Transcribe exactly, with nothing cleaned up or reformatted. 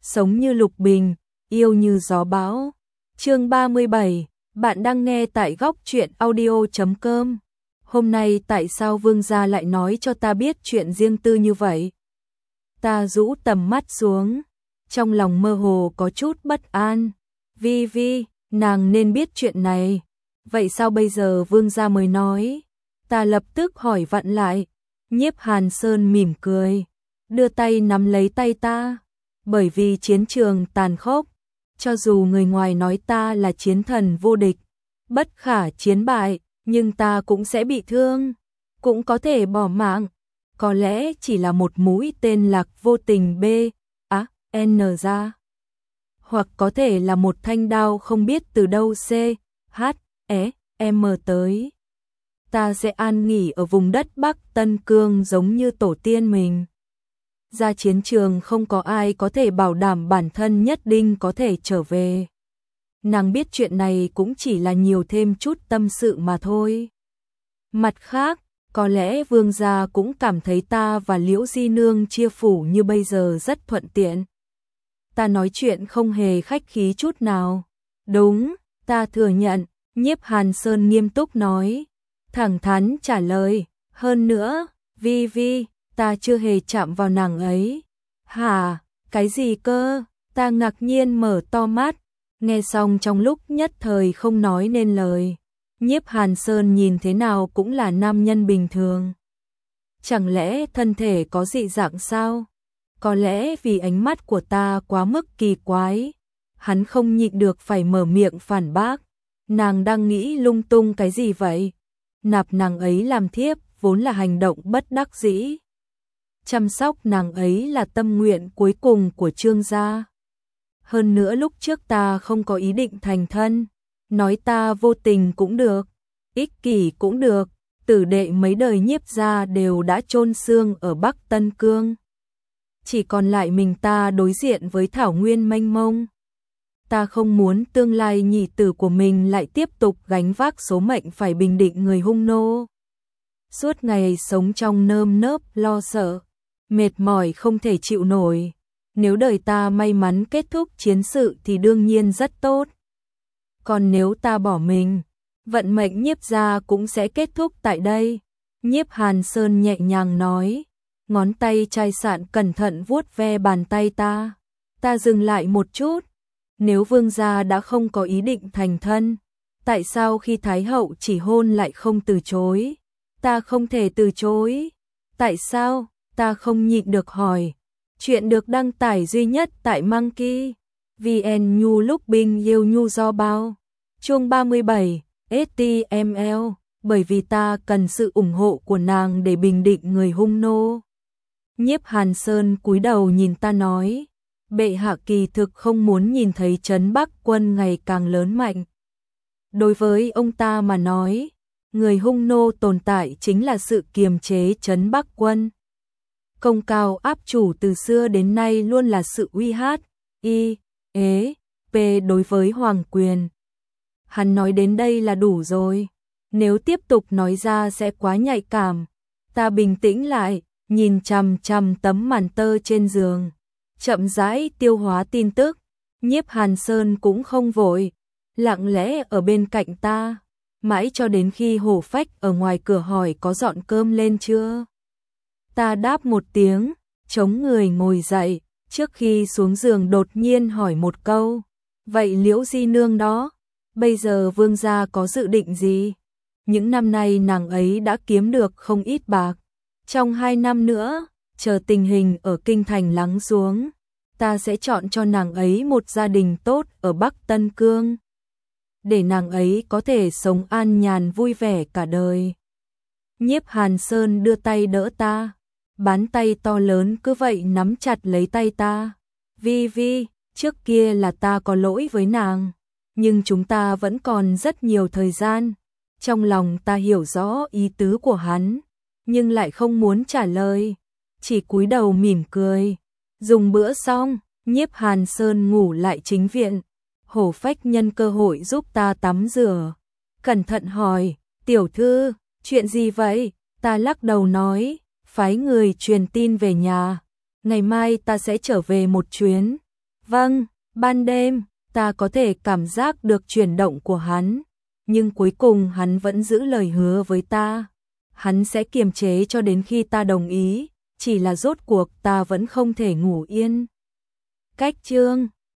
sống như lục bình, yêu như gió bão. Chương ba mươi bảy, bạn đang nghe tại góc truyện audio chấm com. Hôm nay tại sao Vương gia lại nói cho ta biết chuyện riêng tư như vậy? Ta rũ tầm mắt xuống, trong lòng mơ hồ có chút bất an. Vi Vi, nàng nên biết chuyện này. Vậy sao bây giờ Vương gia mới nói? Ta lập tức hỏi vặn lại. Nhiếp Hàn Sơn mỉm cười, đưa tay nắm lấy tay ta. Bởi vì chiến trường tàn khốc, cho dù người ngoài nói ta là chiến thần vô địch, bất khả chiến bại, nhưng ta cũng sẽ bị thương, cũng có thể bỏ mạng. Có lẽ chỉ là một mũi tên lạc vô tình B, á, N ra. Hoặc có thể là một thanh đao không biết từ đâu C, H, E, M tới. Ta sẽ an nghỉ ở vùng đất Bắc Tân Cương giống như tổ tiên mình. Ra chiến trường không có ai có thể bảo đảm bản thân nhất định có thể trở về. Nàng biết chuyện này cũng chỉ là nhiều thêm chút tâm sự mà thôi. Mặt khác, có lẽ Vương gia cũng cảm thấy ta và Liễu Di Nương chia phủ như bây giờ rất thuận tiện. Ta nói chuyện không hề khách khí chút nào. Đúng, ta thừa nhận, Nhiếp Hàn Sơn nghiêm túc nói. Thẳng thắn trả lời, hơn nữa, Vi Vi, ta chưa hề chạm vào nàng ấy. Hả, cái gì cơ? Ta ngạc nhiên mở to mắt, nghe xong trong lúc nhất thời không nói nên lời. Nhiếp Hàn Sơn nhìn thế nào cũng là nam nhân bình thường. Chẳng lẽ thân thể có dị dạng sao? Có lẽ vì ánh mắt của ta quá mức kỳ quái, hắn không nhịn được phải mở miệng phản bác. Nàng đang nghĩ lung tung cái gì vậy? Nạp nàng ấy làm thiếp vốn là hành động bất đắc dĩ. Chăm sóc nàng ấy là tâm nguyện cuối cùng của Trương gia. Hơn nữa lúc trước ta không có ý định thành thân, nói ta vô tình cũng được, ích kỷ cũng được, tử đệ mấy đời Nhiếp gia đều đã chôn xương ở Bắc Tân Cương. Chỉ còn lại mình ta đối diện với thảo nguyên mênh mông. Ta không muốn tương lai nhị tử của mình lại tiếp tục gánh vác số mệnh phải bình định người hung nô. Suốt ngày sống trong nơm nớp lo sợ, mệt mỏi không thể chịu nổi. Nếu đời ta may mắn kết thúc chiến sự thì đương nhiên rất tốt. Còn nếu ta bỏ mình, vận mệnh Nhiếp gia cũng sẽ kết thúc tại đây. Nhiếp Hàn Sơn nhẹ nhàng nói, ngón tay chai sạn cẩn thận vuốt ve bàn tay ta. Ta dừng lại một chút. Nếu Vương gia đã không có ý định thành thân, tại sao khi Thái hậu chỉ hôn lại không từ chối? Ta không thể từ chối. Tại sao? Ta không nhịn được hỏi. Chuyện được đăng tải duy nhất tại Monkey vê en Nhu lúc binh yêu nhu do bao. Chương ba mươi bảy, ét tê em lờ, bởi vì ta cần sự ủng hộ của nàng để bình định người hung nô. Nhiếp Hàn Sơn cúi đầu nhìn ta nói, bệ hạ kỳ thực không muốn nhìn thấy trấn Bắc quân ngày càng lớn mạnh. Đối với ông ta mà nói, người hung nô tồn tại chính là sự kiềm chế trấn Bắc quân. Công cao áp chủ từ xưa đến nay luôn là sự uy hát, y, ế, p đối với hoàng quyền. Hắn nói đến đây là đủ rồi. Nếu tiếp tục nói ra sẽ quá nhạy cảm. Ta bình tĩnh lại, nhìn chằm chằm tấm màn tơ trên giường, chậm rãi tiêu hóa tin tức. Nhiếp Hàn Sơn cũng không vội, lặng lẽ ở bên cạnh ta, mãi cho đến khi Hổ Phách ở ngoài cửa hỏi có dọn cơm lên chưa. Ta đáp một tiếng, chống người ngồi dậy, trước khi xuống giường đột nhiên hỏi một câu, vậy Liễu Di Nương đó, bây giờ Vương gia có dự định gì? Những năm nay nàng ấy đã kiếm được không ít bạc, trong hai năm nữa, chờ tình hình ở kinh thành lắng xuống, ta sẽ chọn cho nàng ấy một gia đình tốt ở Bắc Tân Cương, để nàng ấy có thể sống an nhàn vui vẻ cả đời. Nhiếp Hàn Sơn đưa tay đỡ ta, bàn tay to lớn cứ vậy nắm chặt lấy tay ta. Vi Vi, trước kia là ta có lỗi với nàng, nhưng chúng ta vẫn còn rất nhiều thời gian. Trong lòng ta hiểu rõ ý tứ của hắn, nhưng lại không muốn trả lời, chỉ cúi đầu mỉm cười. Dùng bữa xong, Nhiếp Hàn Sơn ngủ lại chính viện. Hổ Phách nhân cơ hội giúp ta tắm rửa, cẩn thận hỏi, tiểu thư, chuyện gì vậy? Ta lắc đầu nói, phái người truyền tin về nhà, ngày mai ta sẽ trở về một chuyến. Vâng, ban đêm, ta có thể cảm giác được chuyển động của hắn, nhưng cuối cùng hắn vẫn giữ lời hứa với ta. Hắn sẽ kiềm chế cho đến khi ta đồng ý, chỉ là rốt cuộc ta vẫn không thể ngủ yên. Cách chương